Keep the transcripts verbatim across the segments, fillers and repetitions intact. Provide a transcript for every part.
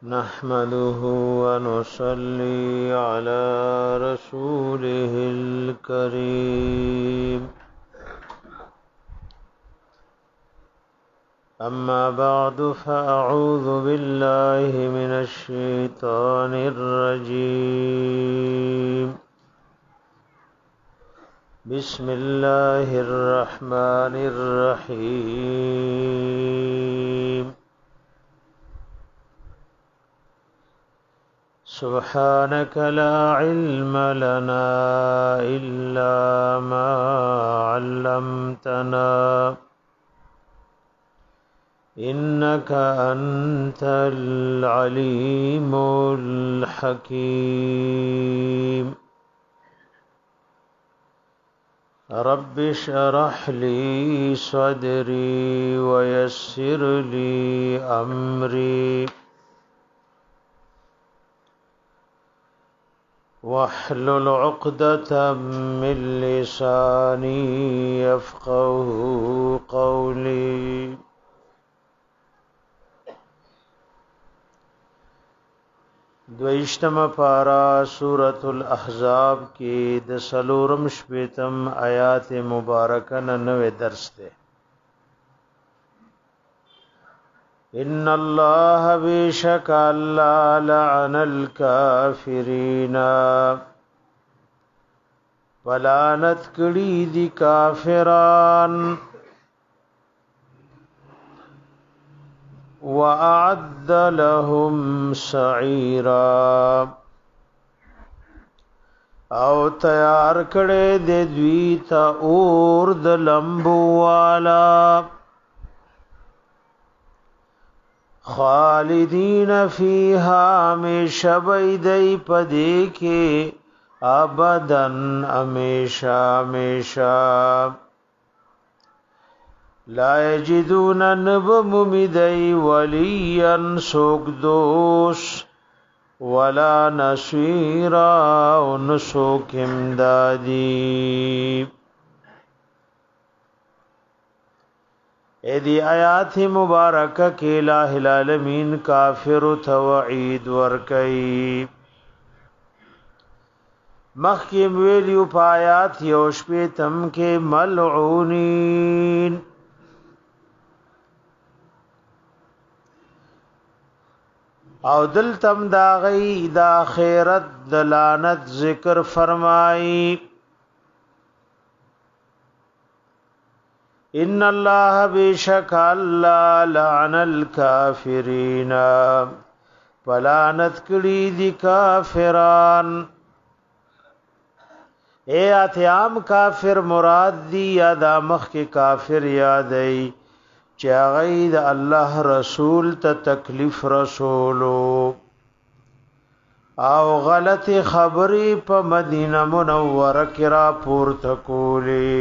نحمده ونصلي على رسوله الكريم أما بعد فأعوذ بالله من الشيطان الرجيم بسم الله الرحمن الرحيم سبحانك لا علم لنا إلا ما علمتنا إنك أنت العليم الحكيم رب اشرح لي صدري ويسر لي أمري واحلل عقدة من لساني يفقه قولي دویشتم پارا سورة الاحزاب کی د سلورم شپیتم آیات مبارکن نوے درس دے ان اللہ بیشک اللہ لعن الکافرین ولعنت کړي دي کافران وَأَعَدَّ لَهُمْ سَعِيرًا او تیار کړي د دوی ته اور د لمبو والا خالدین فیها ہمیشہ بیدئی پدی کے ابدن ہمیشہ ہمیشہ لا یجدون نب ممیدئی ولیا سوک دوس ولا نصیرا نسوک امدادی اے دی آیات مبارکہ کے الہ العالمین کافر توعید ورکی مخیم ویلیو پایات یوشپیتم کے ملعونین او دلتم دا غی دا خیرت دلانت ذکر فرمائی ان اللہ بیشک اللہ لعن الکافرین پلانت کړي دي کافران اے اتیام کافر مراد دی یا دا مخ کې کافر یادای چې غید الله رسول ته تکلیف رسولو او غلط خبری په مدینه منوره کې را پورته کولی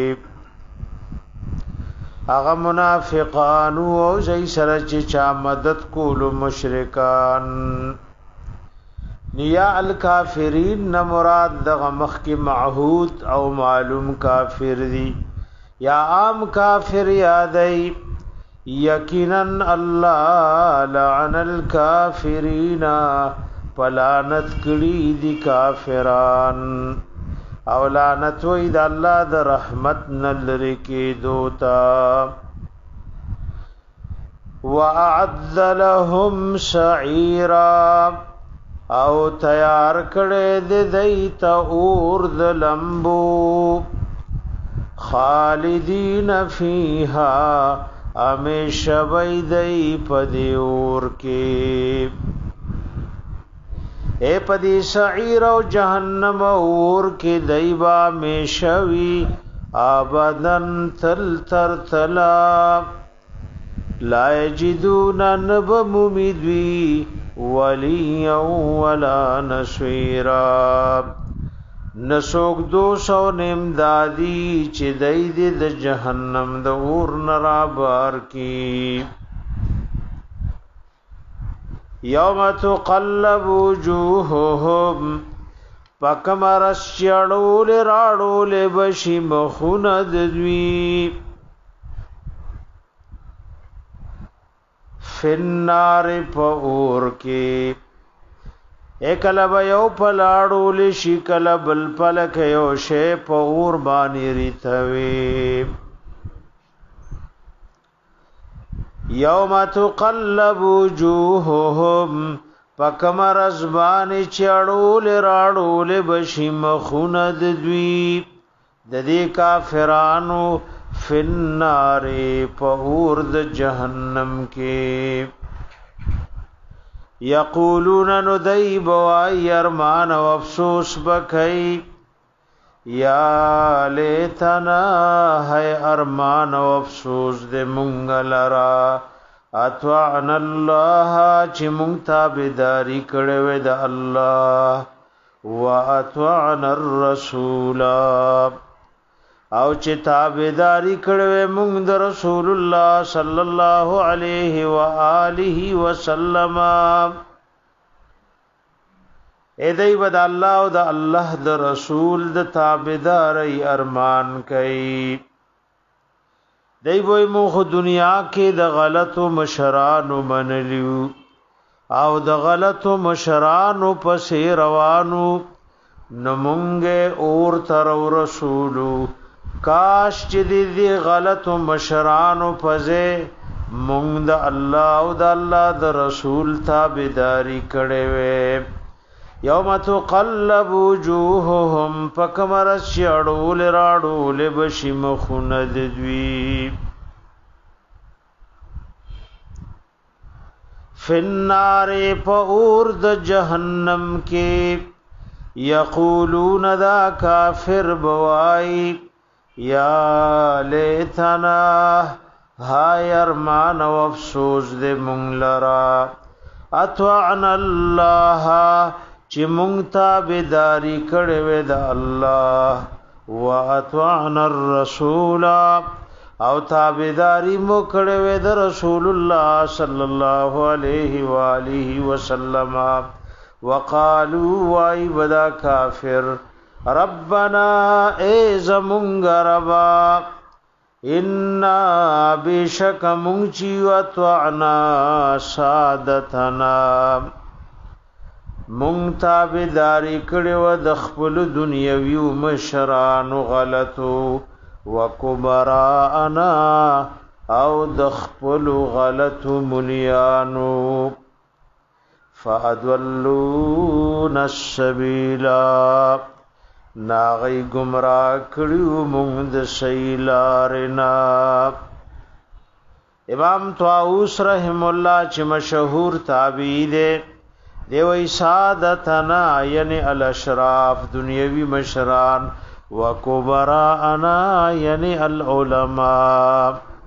اغه منافقان او زئی سره چې چا مدد کول مشرکان نیا الکافرین نه مراد دغه مخ کې معهود او معلوم کافر دی یا عام کافر یادای یقینا الله لعن الکافرین پلانت کړي دي کافران او لعنت وې د الله د رحمت نلری کې دوتا واعد لهم سعيرا او تیار کړي د دیت اور د لمبو خالدین فیها امیشه ویدی پدیور کی اے پدی سعیر و جہنم اور کی دیبا میشوی آبادن تل تر تلا لا یجدون نب ممیدوی ولی ولا نسویرا نسوک دو سو نمدادی چی دی دی د جہنم د اور نرابار کی یوم تقلب وجوههم پکمرس چړول راړول بشی مخونه د دوی فنار پور کې اکلب یو پلاړو لشي کلب الپلک یو شی پور باندې ریتوي یوم تقلب وجوههم پکمر ازبان چړول راړول بشي مخونه د دوی د دې کافرانو فنار پور د جهنم کې یقولون ندیب و ایرمان و افسوس بکی یا لیتنا ہے ارمان و افسوس دے منگلرا اتوعنا اللہ چی منگتابداری کڑوے دا اللہ و اتوعنا الرسولا او چې تابعداري کړو موږ د رسول الله صلی الله علیه و آله وسلم اې دای بد الله او د الله د رسول د تابعداري ارمان کوي دای وې موږ دنیا کې د غلطو مشرانو منلیو او د غلطو مشرانو پسې روانو نمونګه اور تر رسولو کاش چې دې غلط مشرانو پځه مونږ د الله او د الله د رسول تابعداري کړې وې یوم تقلب وجوههم فکمر شړول راړول بشي مخونه د دوی فنار پور د جهنم کې یقولون ذا کافر بوای یا لیتنا ہای ارمان و افسوس دے مونگ لرا اتوعنا اللہ چی مونگ تابداری کڑوے دا اللہ و اتوعنا الرسول او تابداری مو کڑوے دا رسول اللہ صلی اللہ علیہ وآلہ وسلم وقالوا وائی بدا کافر ربنا اے زمونگ ربا انا بیشک مونچی وطعنا سادتنا مونگ تابداری کڑی و دخپل دنیاویو مشرانو غلطو وکبراءنا او دخپل غلطو ملیانو فادولون السبیلا ناغی گمراه کړیو مونږ د شیلارنا امام طاووس رحم الله چې مشهور تابعی دی دی وی سادتنا یعنی الاشراف دنیوی مشران وکبراءنا یعنی العلماء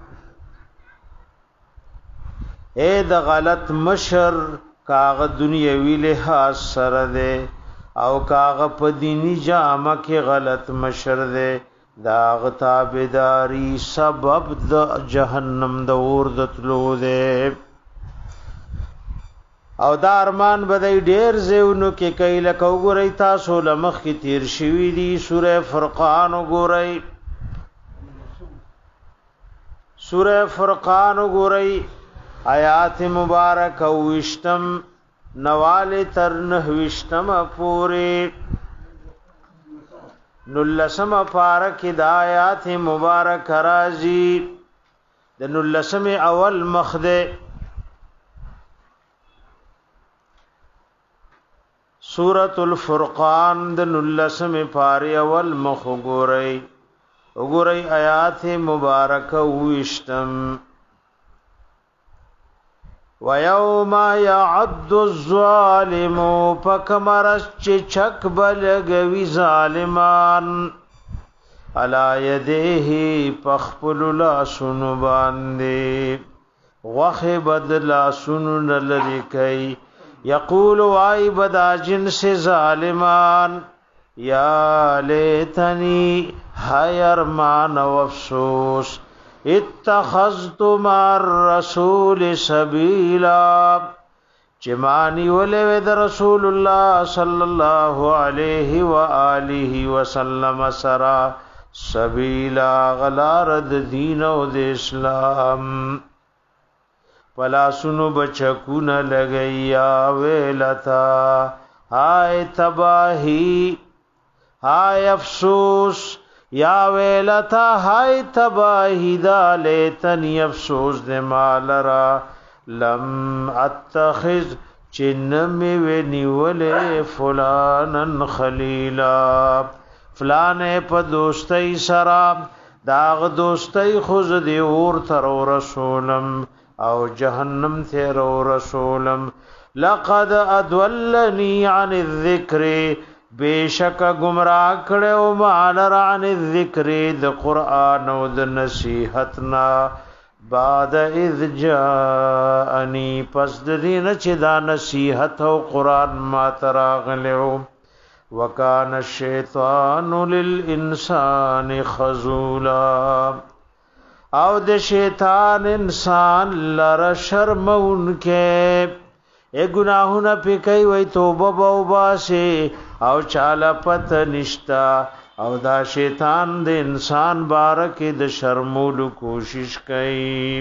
اے د غلط مشر کاغ دنیوی لحاظ سره دی او کاغ په دینی جامه کې غلط مشر دے دا غتابداری سبب د جهنم د اور د تلو دے او دا ارمان بدای ډیر زیونو کې کایله کو ګورئ تاسو لمخ کې تیر شوی دی سوره فرقان ګورئ سوره فرقان ګورئ آیات مبارک او وشتم نوال تر نحوشتم پوری نلسم پارک ہدایات مبارک رازی د نلسم اول مخد سورۃ الفرقان د نلسم پاری اول مخ گورئی وګورئ آیات مبارک وشتم وَيَوْمَ يَعَضُّ الظَّالِمُ فَكَمَرَشْ چَكْ بَلَغَوِي ظَالِمَانْ عَلَى يَدَيْهِ پخپل لاسن باندې غخ بدل لاسن لری کوي یقول وای بدا جنس ظالمان یا لیتنی هاي ارمان و افسوس اتخذت مع الرسول سبیلا چمانی ولې د رسول الله صلی الله علیه و آله وسلم سرا سبیلا غلار د دین او د اسلام پلا سنو بچکون لگیا ویلتا ہائے تباہی ہائے افسوس یا ویلتا ہائے تباہی دا لیتنی افسوس دے مالرا لم اتخذ چنمی ونیولے فلانن خلیلا فلانے پا دوستی سرام داغ دوستی خوز دی اور ترو رسولم او جہنم تیرو رسولم لقد ادولنی عن الذکر بیشک گمراہ کڑے و معلر عن الذکر د قرآن و د نصیحتنا بعد اذ جاءنی پس د دین چی دا نصیحت و قرآن ما تراغلیو وکان الشیطان للانسان خذولا او د شیطان انسان لر شرمون کے اے گناہونا پی کئی وی توبہ باوباسے او چالا پت نشتا او دا شیطان د انسان بارکی د شرمولو کوشش کئی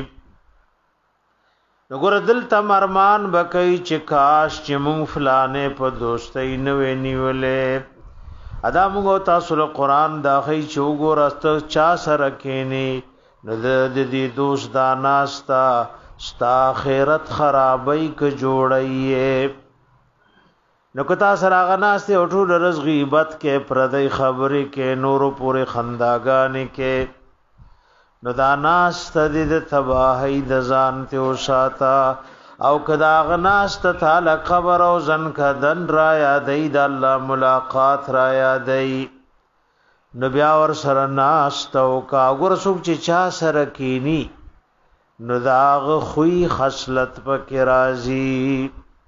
نگور دلتا مرمان بکی چی کاش چی مونگ فلانے پا دوستی نوے نیولے ادا مونگو تاسول قرآن دا خی چوگو رستا چا سرکینی ندد دی دوست داناستا ستا خیرت خرابی که جوڑئیے نکتا سراغناستے اٹھو لرز غیبت کے پردی خبری کے نورو پورے خنداگانی کے نداناست دید تباہی دزانتے و ساتا او کداغناست تالا قبر او زن کا دن رایا دی دا اللہ ملاقات رایا دی نبیاور سرناست او کاغر سوک چی چا سرکینی نداغ خوی خصلت پک رازی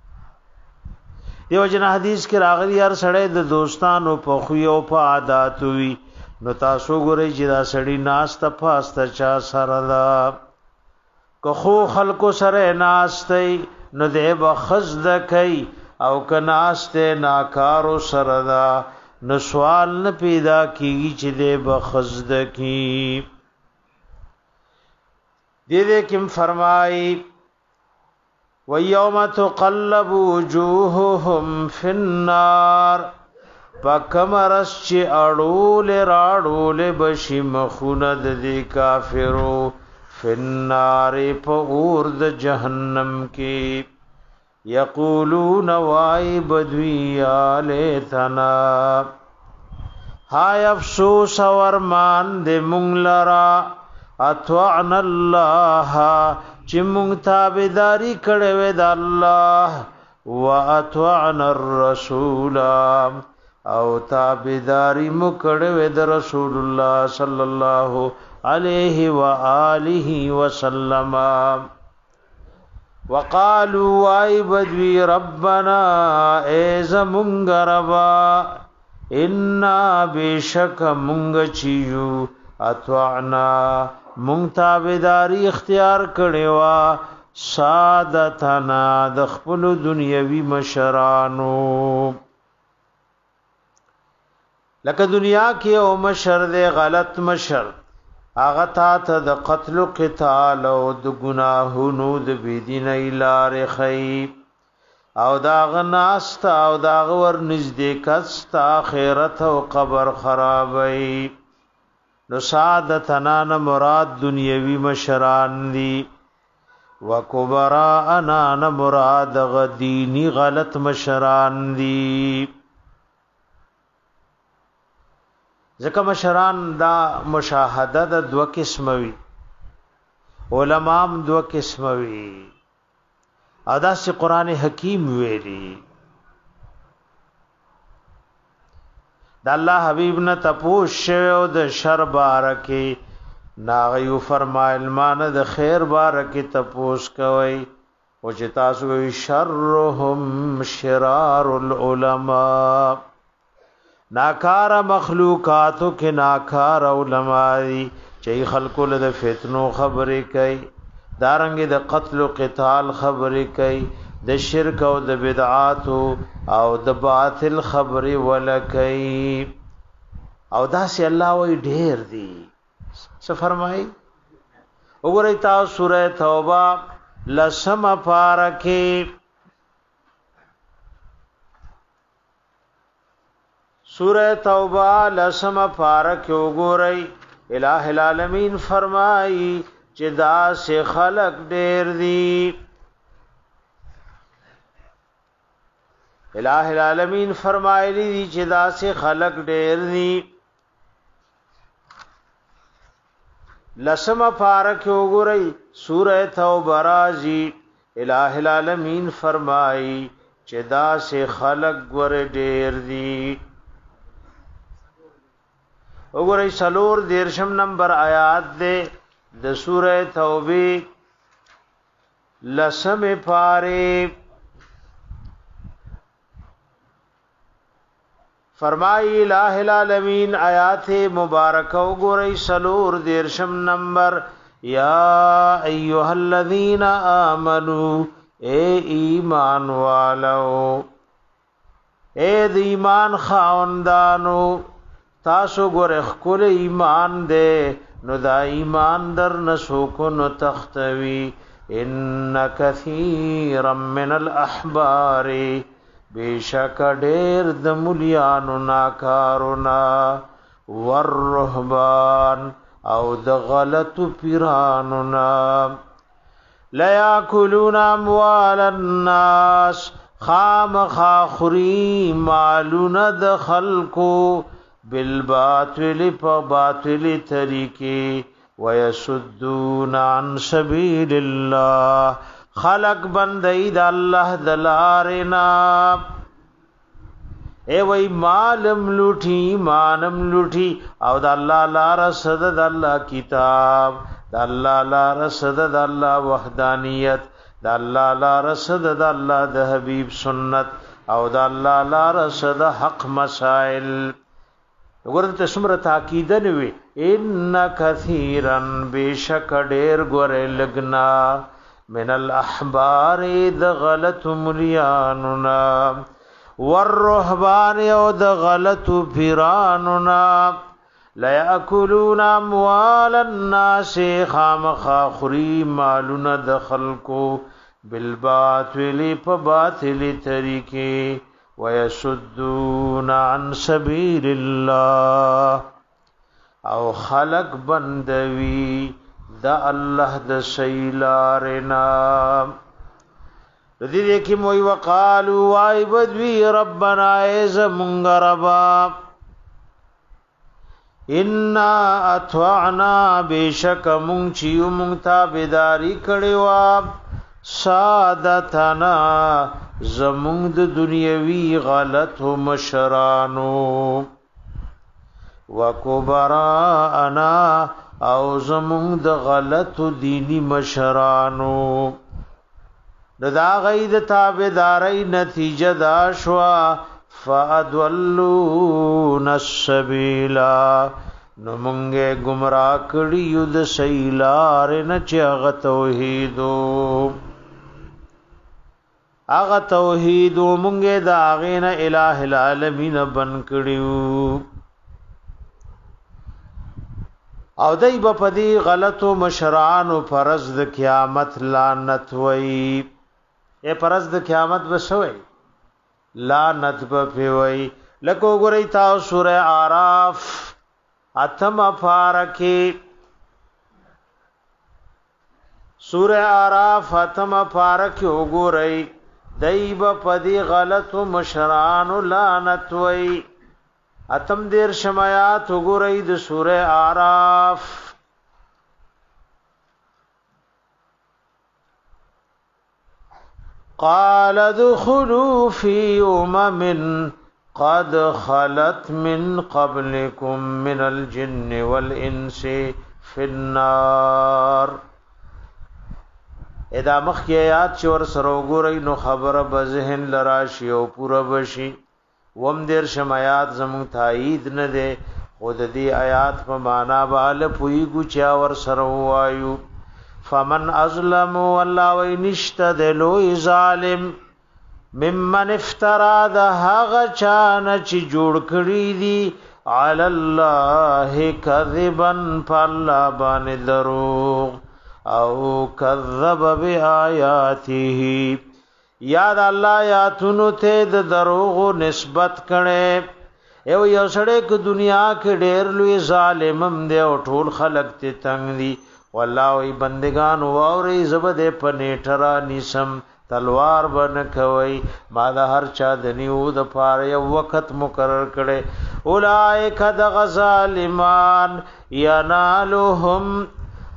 دیو جنا حدیث کې راغلی هر سړی د دوستانو په خوی او په عادت وي نو تاسو ګورئ چې دا سړی ناست پاسته چا سره دا که خو خلکو سره ناستي نو دی به خزد کوي او که ناسته ناکارو سره دا نو سوال نه پیدا کیږي چې دی به خزد کی دې دې کوم فرمایي وَيَوْمَ تُقَلَّبُ وُجُوهُهُمْ فِي النَّارِ پکمرس چی اڑول راڑول بشی مخوند دی کافرو فی النار پا غورد جہنم کی یقولون وائی بدوی آلیتنا ہائی افسوس ورمان دے منگلرا اتوعنا اللہ چی مونږ تابعداري کړې وې د الله واطعنا الرسول او تابعداري مو کړې وې د رسول الله صلی الله علیه و آله وسلم وقالوا ای بدوی ربنا ایز مونږ ربا انا بشک مونږ چیو اطعنا مونږ تابعداري اختیار کړې وا سادتنا د خپل دنیوي مشرانو لکه دنیا کې او مشر دې غلط مشر هغه ته د قتل او قتال او د ګناهونو د بيدین لار خي او دا غناست او دا ور نږدې کست اخرت او قبر خرابي نو سعادتنا نا مراد دنیاوی مشران دی وکبراءنا نا مراد غدینی غلط مشران دی ځکه مشران دا مشاهده د دو قسموي علماء دو قسموي ادا سي قران حکیم ویلي د الله حبیب نه تپوش شو د شر بارکی ناغیو فرمایل مان د خیر بارکی تپوش کوي او چې تاسو وی شرهم شرار العلماء ناکار مخلوقاتو کې ناکار علماء چې خلکو له فتنو خبرې کوي دارنګ د قتل او قتال خبرې کوي د شرک او د بدعات او د باطل خبرې ولکې او داسې الله وی ډېر دي څه فرمایي وګورئ تاسو سوره توبه لسم پارکه سورہ توبہ لسم پارکه وګورئ الہ العالمین فرمائی چې دا سے خلق ډیر دی الہ العالمین فرمایلی دی چې دا سے خلق ډیر دی لسم پارکه وګورئ سورہ توبہ رازی الہ العالمین فرمائی چې دا سے خلق ګور ډیر دی وګورئ سلور دیرشم نمبر آیات دے د سورہ توبہ لسم پارے فرمائی الہ العالمین آیات مبارکہ وګورئ سلور دیرشم نمبر یا ایها الذین آمنو اے ایمان والو اے د ایمان خاوندانو تاسو ګوره خپل ایمان دے نو دا ایمان در نسو کو نو تختوی ان کثیر من الاحبار بیشک ډیر د مولیانو ناکارونا والرهبان او د غلط پیرانو نا لا یاکلون اموال الناس خام خاخری مالون د خلقو بالباطل فباطل طریقے ويسدون عن سبیل الله خلق بندئی دا اللہ دلارنا اے وی مالم لوٹی مانم لوٹی او دا اللہ لار صد دا اللہ کتاب دا اللہ لار صد دا اللہ وحدانیت دا اللہ لار صد دا اللہ دا حبیب سنت او دا اللہ لار صد حق مسائل ورته سمره تاکید نه وي ان کثیرن بیشک ډیر ګره لگنا من الاحبار د غلط ملياننا والرهبان او د غلط پیراننا لا یاکلون اموال الناس خامخ خری مالون د خلقو بالباطل فباطل طریقے ويسدون عن سبيل الله او خلق بندوي دا الله د سیلارنا دې کې موي وقالو واي بدوي ربنا اذ منغربا ان اطعنا بشک مون چيو مون تابعداري کړو سادتنا زمون د دنیوي غلط مشرانو وکبرانا او زمون د غلط دینی مشرانو دا غید تابعداري نتیجه دا شوا فادولون السبیل نو مونږه گمراه کړیو د سیلار نه چې توحیدو اغه توحید مونږه دا غینه الہ العالمین بن کړیو او دای په پدی غلطو مشران او فرض د قیامت لعنت وای اے فرض د قیامت وسوي لعنت په وای لکه ګورئ تاسو سورہ اعراف اتم فارکی سورہ اعراف اتم فارکی وګورئ دایب پدی غلط مشران لعنت وای اتم دیر شمایات وګورئ د سورہ اعراف قال ادخلوا في امم قد خلت من قبلكم من الجن والانس في النار ادا مخی آیات چور سروګورئ نو خبره بذهن لراشی او پورا بشي وم دیر شمایات زمون تایید نه ده خود دی آیات په معنا بال پوی ګچا ور سروایو فمن ازلم والله وینشت دلوی ظالم ممن افترا ده هغه چانه چې جوړ کړی دی علی الله کذبا فالله باندې دروغ او کذب بیااته یاد الله یاتونو ته د دروغ نسبت کړي ایو یو سړی ک دنیا کې ډېر لوی ظالمم دی او ټول خلق ته تنگ دي والله ای بندگان ووري زبده پنيټرا نسم تلوار بن کوي ما د هر چا د نیو د پاره یو وخت مقرر کړي اولائک د غظالمان ینالهم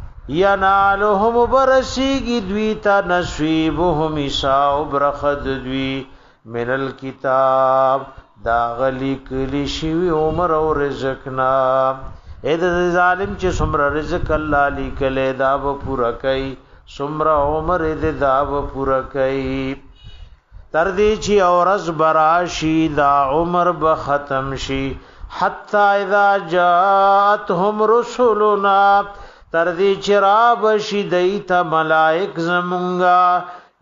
ینالهم برسیگی دویتا نصیبهم ایساو برخد دوی من الكتاب دا غلی کلی شوی عمر او رزقنا اید ظالم چې سمر رزق الله لیکلی دا به پورا کوي سمر عمر دې دا به پورا کوي تر دې چې اورز براشي دا عمر به ختم شي حتا اذا جاءتهم رسلنا تر دې چراب شي دیت ملائک زمونگا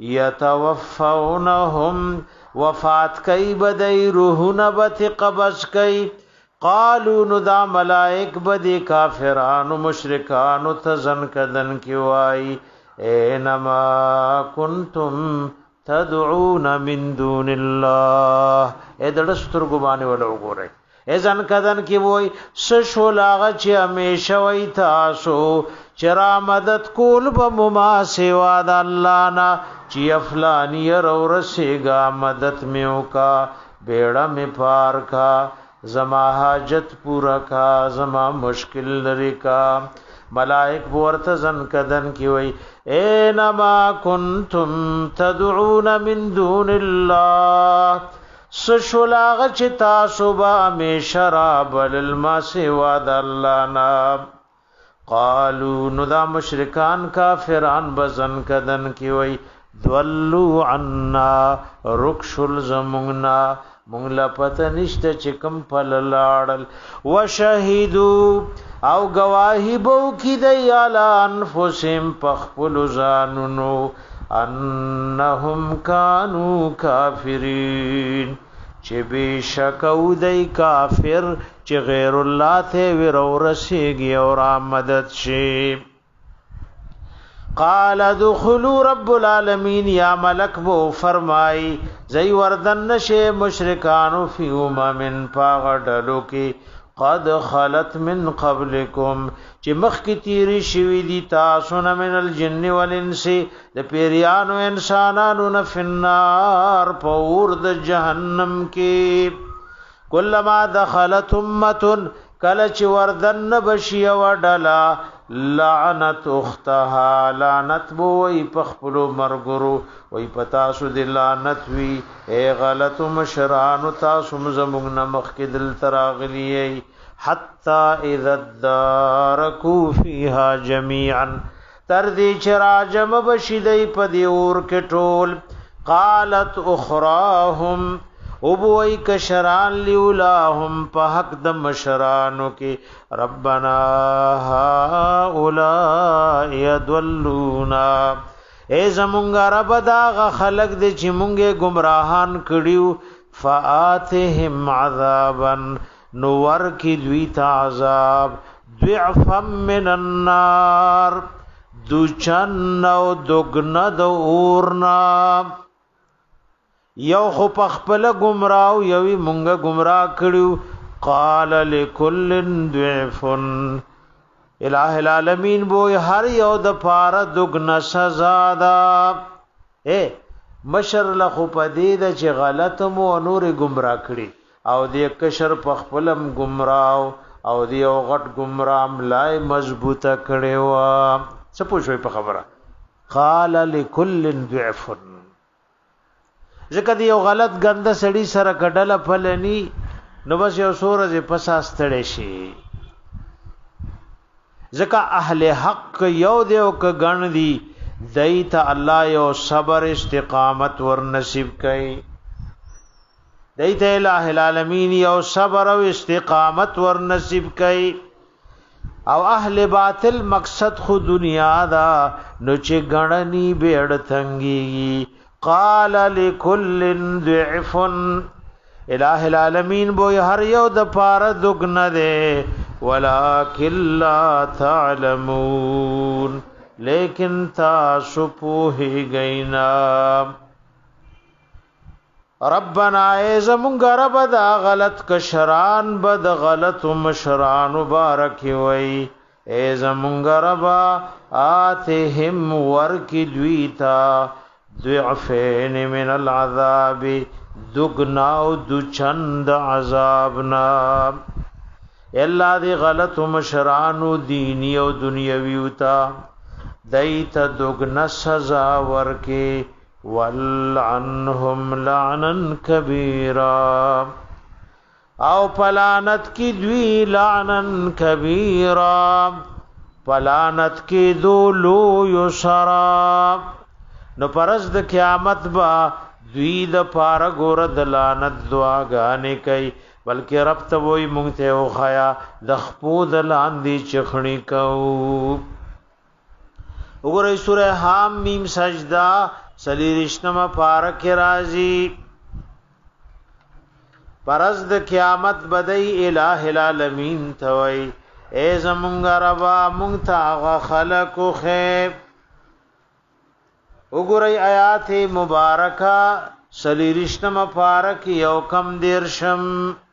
یتوفونهم وفات کئی بدئی روحنا بت قبض کئی قالو ندا ملائک بدی کافرانو مشرکانو تزن کدن کیوائی اینما کنتم تدعون من دون اللہ اے دڑستر گبانے والا گو رہے ایزن کدن کی وای سشو لاغ چې همیشه وای تاسو چرا مدد کول به مما سیوا د الله نا چې افلانی رو رسېګا مدد میو کا بیڑا می پار کا زما حاجت پورا کا زما مشکل لري کا ملائک ورته زن کدن کی وای اینما کنتم تدعون من دون الله سشلاغ چی تاسو با میشراب للما سوا دا اللہ نا قالو ندا مشرکان کافران بزن کدن کی وی دولو عنا رکشل زمونگنا مونگلا پتا نشتا چکم پل لارل وشہیدو او گواہی بو کی دی علا انفسیم پخپلو زانونو انہم کانو کافرین چه بیشک او دی کافر چه غیر اللہ تے ورو رسیگی اور آمدد شی قال دخلو رب العالمین یا ملک بو فرمائی زی وردن نشے مشرکانو فی امم پاغڈلو کی قد خلت من قبلکم چې مخ کی تیری شوی دی تاسو نه من الجن والانس د پیریانو انسانانو نه فنار پور د جهنم کې کلمہ دخلت امه کله چې وردن بشي وډلا لعنت اختها لعنت بو وی پخپلو مرګرو وی پتا سو د لعنت وی اے غلط مشران تاسو زموږ نه مخ کې دل تراغلی حتا اذا دارکو فیها جميعا تر دې چراجم بشیدای په دی اور کې ټول قالت اخراهم ابوئی کشران لیولاهم په حق د مشرانو کې ربنا هؤلاء يضلونا اے زمونږ رب دا خلق دې چې مونږه گمراهان کړیو فآتهم عذابا نور کی دوی تا عذاب ضعفا من النار دوچن او دگنا دو اورنا یو خو پخپل گمراو یوی مونږه گمراه کړیو قال لكل ضعف الہ العالمین بو هر یو د پاره دگنا سزا دا اے مشر لخو پدې د چې غلط مو نور گمراه کړی او دې کشر پخپلم گمراو او دې او غټ گمرام لای مضبوطه کړي وا څه پوښوي په خبره قال لكل ضعف ځکه دې یو غلط غنده سړی سره کډله پلني نو بس یو سورې پساستړې شي ځکه اهل حق یو دې او ک غن دي دیت الله یو صبر استقامت ور نصیب کړي دیت الہ العالمین یو صبر او استقامت ور نصیب کړي او اهل باطل مقصد خو دنیا دا نو چې غړنی بیڑ تنګي قال لكل ضعف الہ العالمین بو هر یو د پاره دغنه ده ولکن لا تعلمون لیکن تاسو پوهیږئ نه. ربنا ای زمونږ رب دا غلط کشران بد غلط مشران مبارک وی. ای زمونږ رب آتهم ورکی دویتا ضعفین من العذاب دگناو دو چند عذابنا. اللہ دی غلط مشرانو دینی و دنیاویوتا دیت دگنا سزا ورکی وَلْعَنْهُمْ لَعْنًا كَبِيرًا او پلانت کی دوی لعنن کبیرا پلانت کی دو لو یسرا. نو پرز د قیامت با دوی د پار ګور د لعنت دعاګانې کوي بلکې رب ته وای مونږ ته او خیا د خپو د لاندې چخڼی کو. وګورئ سوره حم میم سجدا سلیرشتمه پارک راضی. پرز د قیامت بدای الہ العالمین توي اے زمونږ ربا مونږ ته خلق خیب. وګورئ آیات مبارکه سلیرشتمه پارک یو کم دیرشم.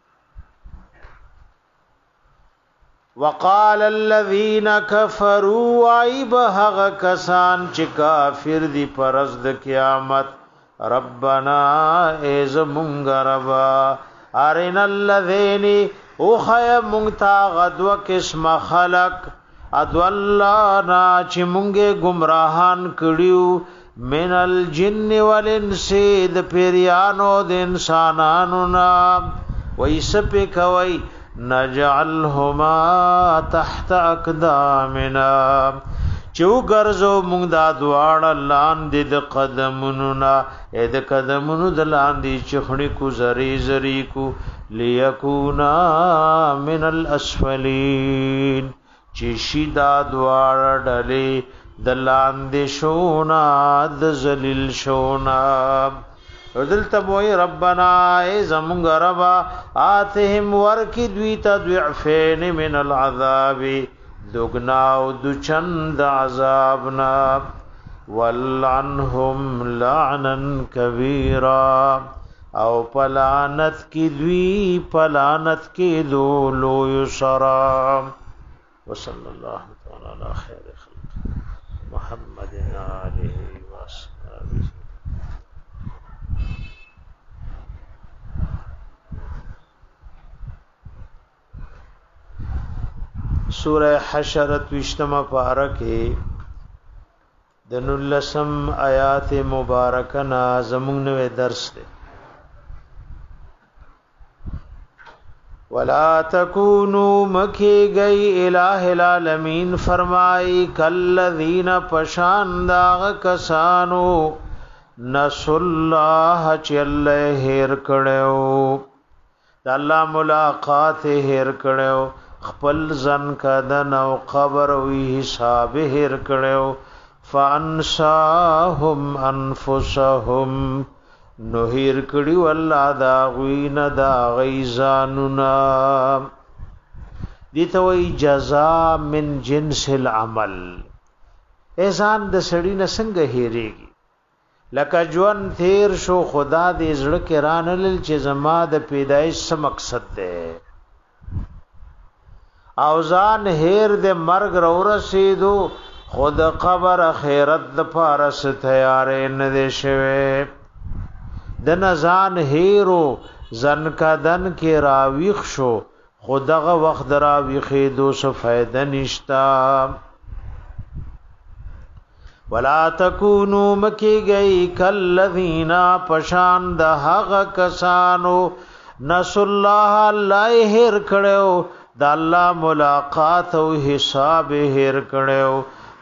وقال الذين كفروا عيبها كسان چې کافر دي پرز د قیامت ربنا ایز مونږ ربا ارنا الذين او خیا مونږ تا غدو قسم خلق ادولانا چې مونږه گمراهان کړیو من الجن والانس د پیریانو د انسانانو نا وایسپ کوي نجعلهما تحت اقدامنا چو ګرځو مونږ دا دواړه لاندې د قدمونو نا اې د قدمونو د لاندې چخڼي کو زری زری کو ليكونا من الاسفلين چې شیدا دواړه ډلې د لاندې شونا د ذلیل شونا. ودلته موي ربنا ای زمونږ ربا آتهم ورکی دوی ته ضعفین من العذاب دگناو دو چند عذابنا ولعنهم لعنا کبیرا او پلانت کی دوی پلانت کی دو لو یسرا. وصلی اللہ تعالی علی خیر خلق محمد آلہ وصحبہ. سورہ حشرت وشتمہ پارکے دناللسم آیات مبارکنا زمونگنوے درس دے. وَلَا تَكُونُوا مَكِي گئی الہ العالمین فرمائی کالذین پشانداغ کسانو نسو اللہ چی اللہ ہیر کڑیو دا اللہ ملاقات ہیر کڑیو خپل زن کدن او قبر وی حساب هر کړو فانساهم انفسهم نو هر کړي الله دا غوین دا غیزاننا. دي ته وی جزاء من جنس العمل. احسان د سړی نه څنګه هېریږي لکه جوان تیر شو خدا دې زړه کې رانل چې زما د پیدایش څه مقصد ده او ځان هیر د مرګ رو رسیدو خود قبر خیرت د پارس تیارې نه دي شوه د نزان هیرو زن کدن کې راویخ شو خدغه وخت راویخې دو څه فائدہ نشتا. ولا تکونو مکی گئی کالذین پشان د هغه کسانو نسو الله الله هیر کړو دا اللہ ملاقات او حساب هیر کړو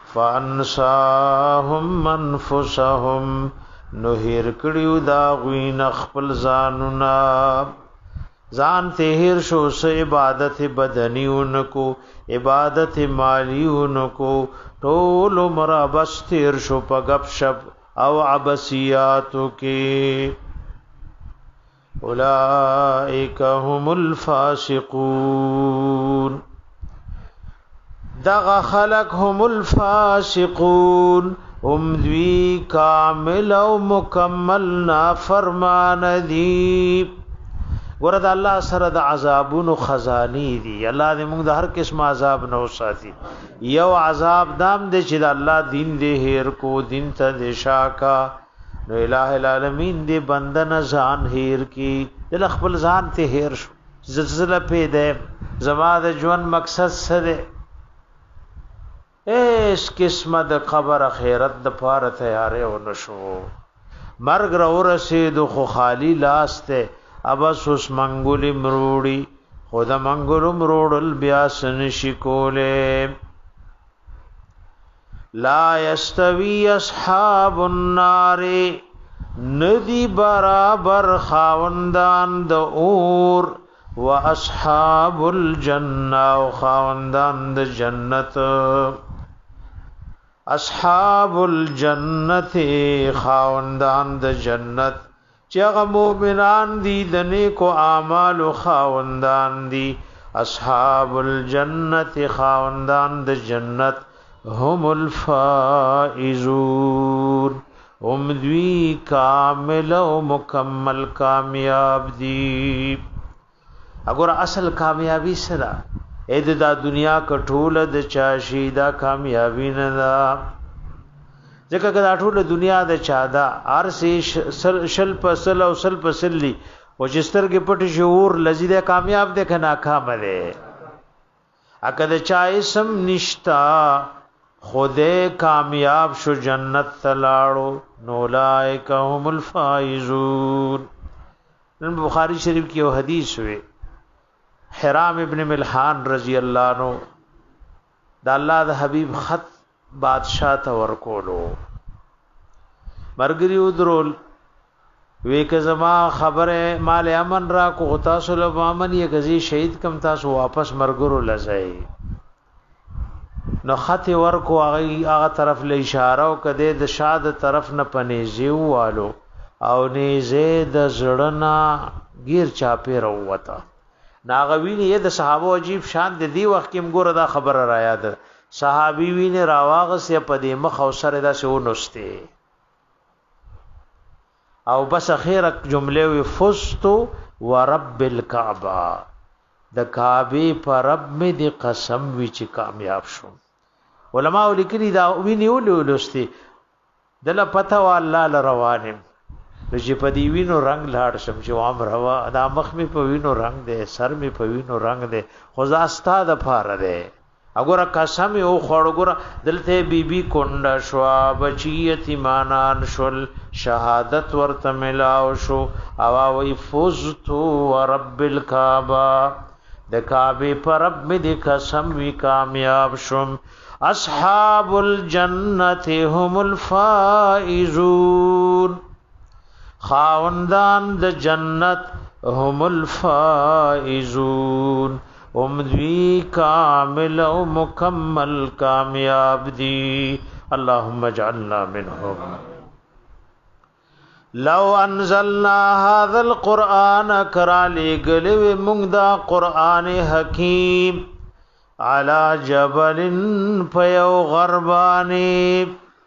فانساهم انفسهم نو هیر کړیو دا غوین خپل ځانونا ځان ته هیر شو سه عبادت بدنیونکو عبادت مالیونکو ټول مرا بس تیر شو په غب شپ او عبسیاتو کې اولئک هم الفاسقون. دغ خلق هم الفاسقون هم دوی کامل او مکمل نافرمان دی. ورته الله سره د عذابونو خزانی دي. الله دې موږ د هر قسم عذاب نه وساتي. یو عذاب دام دې چې د الله دین دې هیر کو دین ته دې شاکا نو الٰه العالمین دې بندن ځان هیر کی دل خپل ځان ته هیر شو زلزلہ پیدا زما د ژوند مقصد سره اس قسمه د قبر خیرت د پاره تیارې و نشو مرګ را ورسید خو خالی لاسته ابس اوس منګولي مروړي خدا منګولو مروړل بیا سنشي کوله. لا یستوی اصحاب النار ندی برابر خاوندان د اور و اصحاب الجنه او خاوندان د جنت. اصحاب الجنت خاوندان د جنت چغه مومنان دی د نیکو اعمال خاوندان دی. اصحاب الجنت خاوندان د جنت هم الفائزون هم دوی کامل او مکمل کامیاب دی. اگر اصل کامیابی سره اې د دنیا کټوله د چاشي دا کامیابی نه ده. ځکه دا ټول دنیا د چا دا ارسي شل پسل او سل پسلی او جستر کې پټ شعور لذیذ کامیاب ده که ناکام ده. اګه د چا اسم نشتا خوده کامیاب شو جنت تلاړو نو لایک هم الفائزون. نن بخاری شریف کې یو حدیث وی حرام ابن ملحان رضی الله عنه د الله د حبیب خط بادشاہ ته ورکولو مرګري ودرول وی که زما خبره مال امن را کو تاسو له امن یې غزي شهید کم تاسو واپس مرګرو لځای نو خط ورکو هغه هغه طرف له اشاره او کده د شاد طرف نه پنيزي والو او نيزه د زړنا غیر چاپه وروته ناغوینه د صحابه عجیب شان د دی وخت کې موږ دا خبره را یاد صحابي وینه راواغس یا پدې مخ او سره دا سه ونسته او بس اخیره جمله وی فستو ورب الکعبه د کعبه پر رب می دی قسم وی چې کامیاب شوم. علماء لیکلي دا ویني ولولسته دله پته و الله لروانم چې پدې وینو رنگ لاړ شم چې عام روا دا مخ می په وینو رنگ دی سر می په وینو رنگ دی خو زاستا د فار دی. اگر قسم او خړګور دلته بیبي کونډه شو بچی یتیمانان شول شهادت ورته ملاو شو او وی فزت ورب الکعبه د کعبه پر رب می د قسم وی کامیاب شم. اصحاب الجنت هم الفائزون خاوندان د جنت هم الفائزون هم دوی کامل او مکمل کامیاب دی. اللهم اجعلنا منهم. لو انزلنا هذا القرآن کرالی گلوی مونگدا قرآن حکیم على جبل پیو غربانی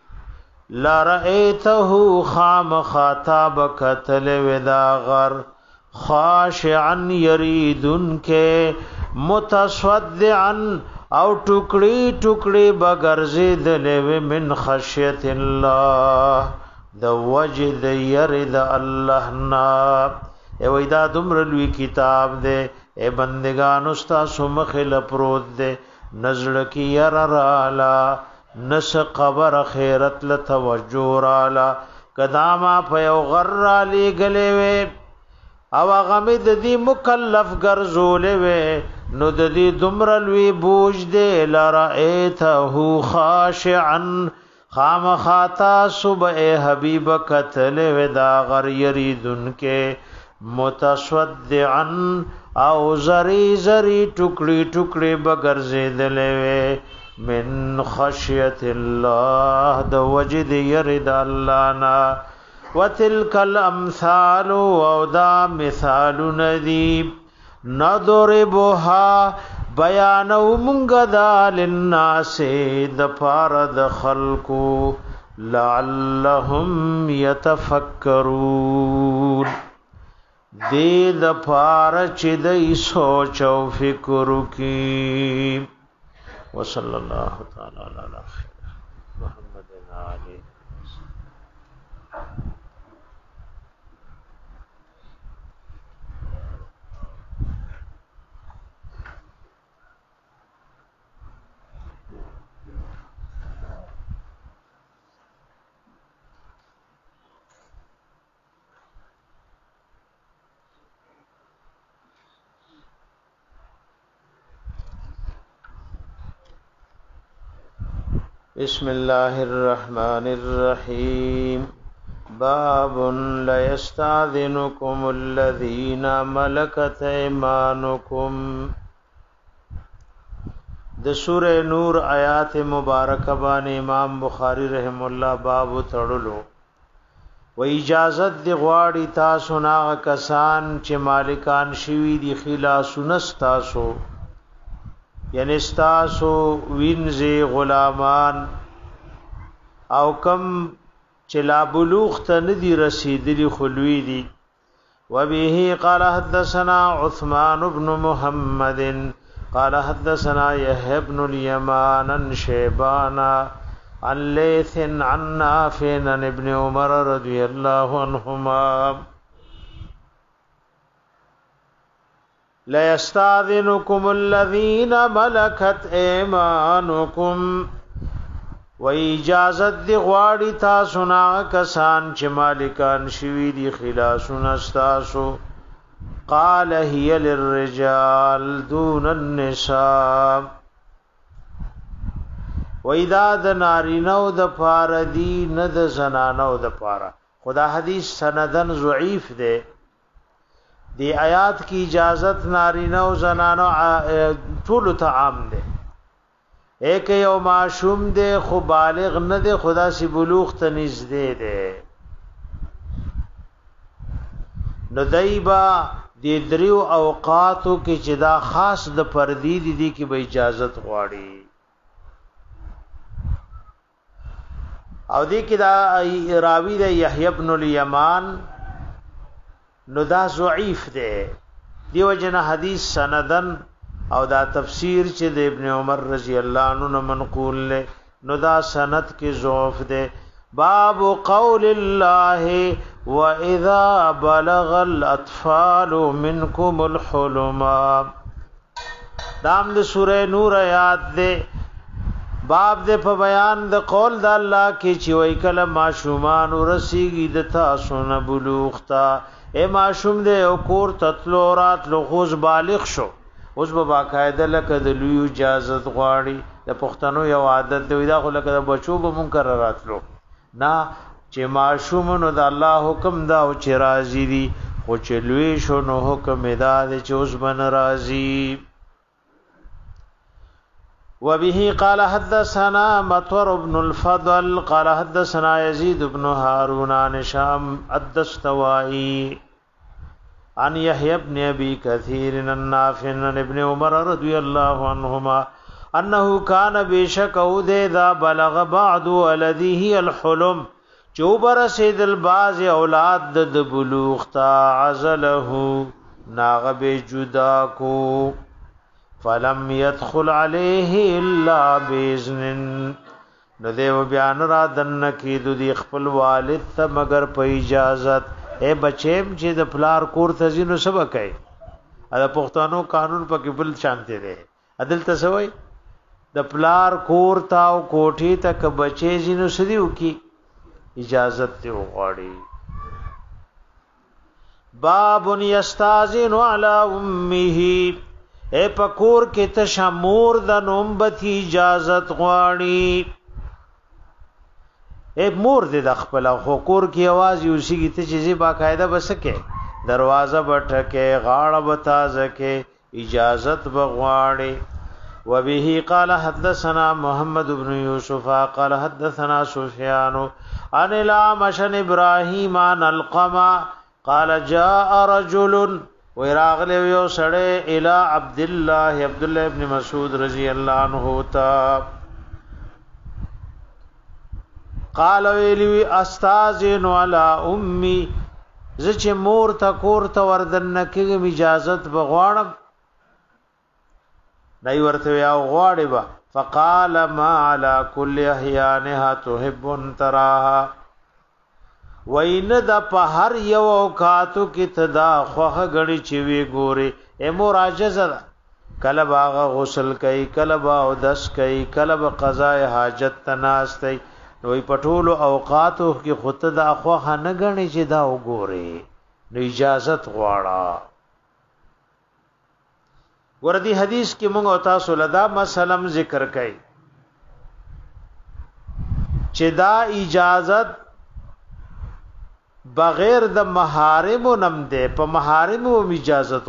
لرأيته خام خاتاب قتل ودا غر خاشعا يريدن کے متصدعا او ٹکڑی ٹکڑی بگرزی دلو من خشیت اللہ د وجد يرد اللہ نا. او دا دمرلوی کتاب دے اے بندگان استا سمخل پروت دے نزل کی یر رالا نس قبر خیرت لتوجه رالا قداما پیو غر علی گلے وے او غمد دی مکلف گرزولے وے نو دی دمرلوی بوج دے لرائیتہو خاشعا خام خاتا صبح حبیب قتل وے دا غر یریدن کے متصدعا او زری زری ٹکڑی ٹکڑی بگرزی دلے وے من خشیت اللہ د وجد یرد اللہ نا. وتلک الامثال او دا مثال ندیب نضربها بیانو مونږه دا للناس د پاره د خلقو لعلهم يتفکرون دې د پاره چې د سوچ او فکر وکړي. وصلی الله تعالی علی محمد علی. بسم الله الرحمن الرحيم. باب لا يستاذنكم الذين ملكت ايمانكم. د سوره نور آیات مبارکه باندې امام بخاری رحم الله باب تړلو و اجازت دی غواړي تاسو نه کسان چې مالکان شوی دی خلاص تاسو یعنی ستاسو وینځي غلامان او کم چې لا بلوغ ته ندي رسیدلی خلوی دي. وبه قال حدثنا عثمان بن محمد قال حدثنا يحيى بن اليمان عن شيبان عن ليث عن نافع عن ابن عمر رضي الله عنهما لا يستاذنكم الذين ملكت ايمانكم و اجازت دی غواړي تاسو نه کسان چې مالکان شوی دي خلاصون استاسو. قال هي للرجال دون النساء و اذا د نارینو د پاره دی نه د زنانو د پاره. خدا حدیث سندن ضعیف دی. دی آیات کی اجازت نارینه او زنانو ټول ته عام ده. ایک یو معشوم ده خو بالغ نه ده خدا سی بلوغ ته نږدې ده. نو دایبا دی دریو اوقاتو کې چې دا خاص د پردی دي دي کې به اجازت غواړي او دی کې دا راوی ده یحیی بن الیمان نو دا ضعیف ده. دیو جن حدیث سندن او دا تفسیر چې د ابن عمر رضی الله عنه منقول له نو دا سند کې ضعف ده. باب قول الله واذا بلغ الاطفال منكم الحلم. دام د سوره نور آیات ده. باب ده په بیان د قول د الله کې چې وای کله معشومان ورسیږي د تاسو نه بلوغ تا اے معشوم دے او کور تطلو رات لو خوز بالغ شو اوس به باقاعده لکه د لوی اجازت غواړي. د پښتنو یو عادت دی دا خو لکه د بچو به منکر راتلو نه چې معشوم نو د الله حکم دا او چې راضی دي خو چې لوی شو نو حکم دا دی چې اوس بن راضی. وبه قال حدثنا مطر بن الفضل قال حدثنا يزيد بن هارون عن شام الدستوائي عن يحيى بن ابي كثير عن نافع عن ابن عمر رضي الله عنهما انه كان بشك اذا بلغ بعض ولده الحلم چوبر سید الباز اولاد د بلوغ تا عزله ناغب جدا کو فلم يدخل عليه الا باذن. نو دیو بیان را دن کی د دی خپل والد ته مگر په اجازت. اے بچیم چې د پلار کور ته زینو سبا کوي دا پښتنو قانون په کې بل شانته دی. عدل تسوي د پلار کور تا او کوټی تک بچی زینو سدیو کی اجازت دی وغواړي. باب یستاذن علی امه اے پکور کې تشمور د نومبتی اجازت غواړي. اے مور دې د خپل حقوق کی आवाज یوسی کی ته چیزې باقاعده بسکه دروازه بټکه غاړه بتازکه اجازت بغواړي. وبه قال حدثنا محمد بن يوسف قال حدثنا سفيان عن الأعمش عن ابراهيم عن القما قال جاء رجل وراغله یو سړی الی عبد الله عبد الله ابن مسعود رضی الله عنه تا قال ویلی استاذن علی امي زچ مور تا کور ته وردن کېږم اجازت بغواړم دای ورته یا غواړي با فقال ما على كل احيانها تحب تراها وین د په هر یو اوقاتو کې تدا خوخه غړي چې وی ګوري ایمو راجزه کله باغ غسل کوي کله با او دس کوي کله با قضاء حاجت تناستي نو پټول اوقاتو کې خود د خوخه نه غړي چې دا وګوري نو اجازت غواړه وردی حدیث کې موږ او تاسو لدا مسلم ذکر کړي چې دا اجازت بغیر د محارم نم ده په محارم او اجازت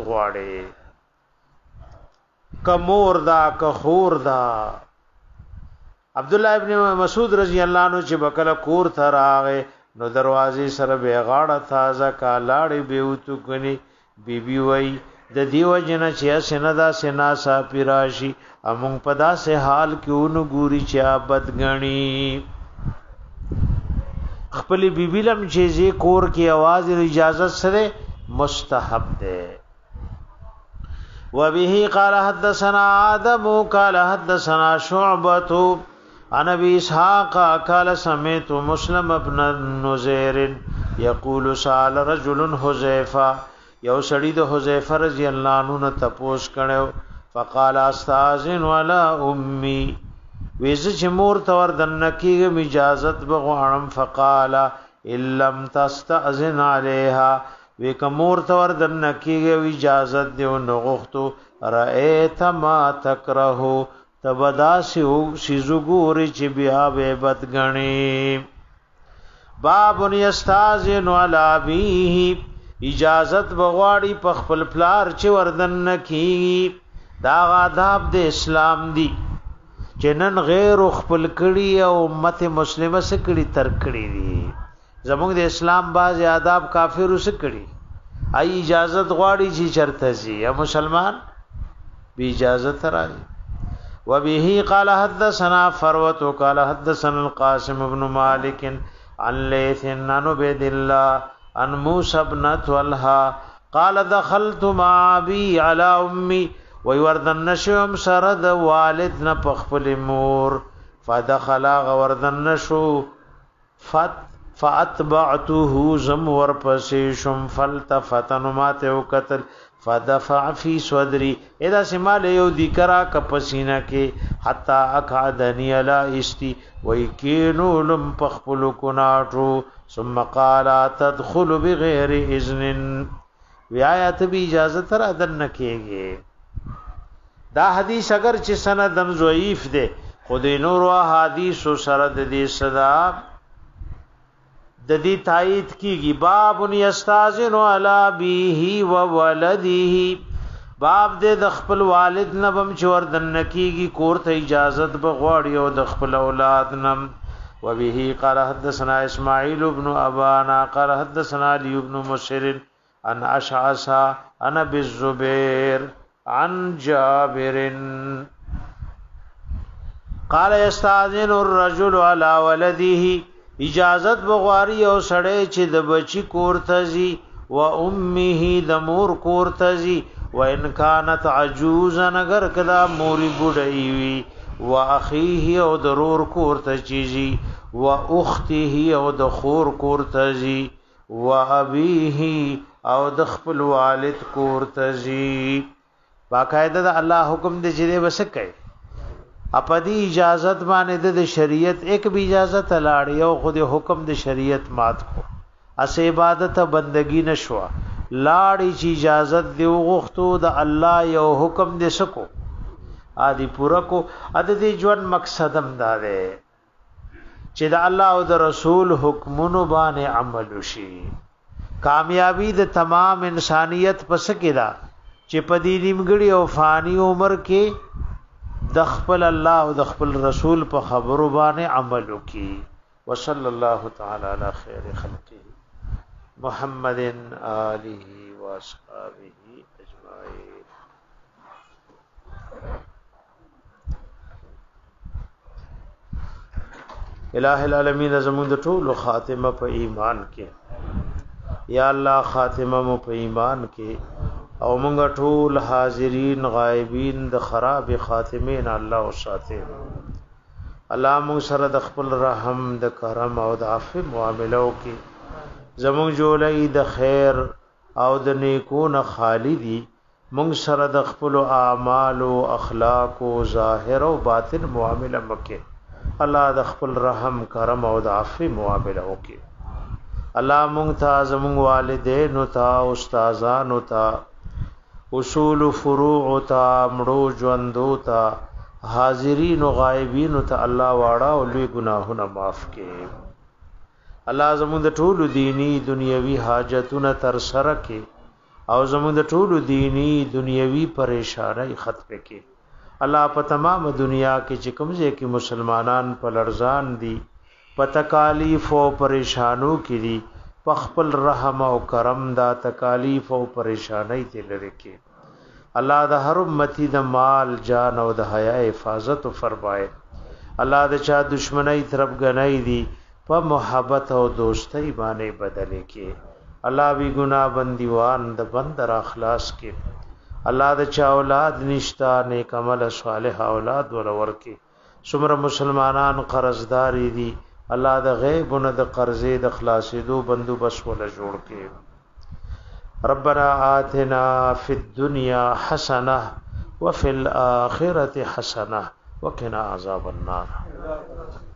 غواړي کمور دا کخور دا عبد الله ابن مسعود رضی الله عنه چې بکله کور ته راغې نو دروازې سره به غاړه تازه کا لاړې بیوتو کني بیبي وای د دیو جن چې سندا سنا سا پیراشي امون پدا سے حال کیونو ګوري چا بدګنی خپل بیبی لم چې زی کور کی आवाज اجازت سره مستحب ده وبه قال حدثنا آدم قال حدثنا شعبة عن ابي اسحاق قال سمعت مسلم ابن نذير يقول سال رجل حذيفه یو سړی د حذیفه رضی الله عنه تپوس کړو فقال استاذن ولا امي ویز چې مور تور دنکیږي اجازت بغوانم فقال ان لم تستاذن عليها وکمور تور دنکیږي اجازت دیو نغختو رایت ما تکرهو تبداسو شزګوري چې بیا به بدګنی باب یستاذن ولا ابيه اجازت بغواړي په خپل پلار چې وردن نکی دا آداب د اسلام دی چې نن غیر خپل کړي او امت مسلمه سره کړي تر کړي دي زموږ د اسلام باز آداب کافر سره کړي ای اجازت غواړي چې چرته سي یا مسلمان به اجازت راځي وبه قال حدثنا فروه قال حدثنا القاسم ابن مالك عن ليث عن عبد الله عن موسى بن طلحه قال دخلت مع ابي على امي ويوردن نشم سرد والد نه پخپل مور فدخل غوردن نشو فت فاتبعته زم ور پسې شم فلتفتن ماته وقتل فدفع في صدري اذا سمال یو ذکرا کپسینا کې حتا اقعدني لا استي ويكينو لم پخپل کناټو ثم قال تدخل بغیر اذن ویایت به اجازه تر اذن کېږي دا حدیث اگر چې سندن ضعیف ده خدای نور احادیث سره د دې صدا د دې تایید کیږي باب یستاذن علی بیه و ولده باب دې د خپل والد نبم چور دن کیږي کور ته اجازت بغواړي او د خپل اولاد نم وبه قال حدثنا اسماعيل بن ابانا قال حدثنا علي بن مسر عن اشعث عن ابي الزبير عن جابر قال يستاذن الرجل على ولده اجازت بغواری او سړی چې د بچی کور تزي و امه د مور کور تزي و ان كانت عجوزا اگر کدا موري بډای وي و اخيه او ضرور کور تزي و اخته او د خور کور تزي و ابيه او د خپل والد کور تزي باقاعده د الله حکم دې چې وسکه اپدی اجازت باندې د شریعت ایک بھی اجازت لاړ یو خود حکم د شریعت مات کو اس عبادت بندگی نشوا لاړ چې اجازت دی غوښتو د الله یو حکم دې سکو ادي پورا کو اد دې ژوند مقصدم دا ده چې د الله او د رسول حکمونو باندې عمل وشي کامیابی د تمام انسانیت پس کې دا چې پدی نیمګړی او فانی عمر کې د خپل الله او د خپل رسول په خبرو باندې عمل وکي وصلی الله تعالی علی خیر خلقه محمد آله و اصحابہ الہ العالمین زمون د ټول خاتمه په ایمان کې یا الله خاتمه مو په ایمان کې او مونږ ټول حاضرین غایبین د خراب خاتمین الله او ساته الله مونږ سره د خپل رحم د کرم او د عفو معاملو کې زمون جوړې د خیر او د نیکونو خالدی مونږ سره د خپل اعمال او اخلاق او ظاهر او باطن معامله مکه الله د خپل رحم کرم او د عفو معامله وکي الله مونږ ته زموږ والدین او ته استادان او ته اصول فروع او ته مړو ژوندو ته حاضرین او غایبین او ته الله واړه او لوی ګناهونه معاف کړي الله زموږ د ټولو دینی دنیوي حاجتونه تر سره کړي او زموږ د ټولو دینی دنیوي پریشانای ختم کړي الله په تمام دنیا کې چې کوم ځای کې مسلمانان په لړزان دي په تکالیف او پریشانو کې دي په خپل رحم او کرم دا تکالیف او پریشانای ته لری کې الله د هر امتی د مال جان او د حیا حفاظت فرمائے الله د چا دشمنی طرف غنای دي په محبت او دوستۍ باندې بدلې کې الله وی ګناه بندیوان د بندر اخلاص کې الله د چا اولاد نشتا نیک عمل صالح اولاد ولور کې څومره مسلمانان قرضداري دي الله د غیب نه د قرضې د خلاصېدو بندوبست ولا جوړ کې ربنا آتنا فی الدنيا حسنه وفي الاخره حسنه وقنا عذاب النار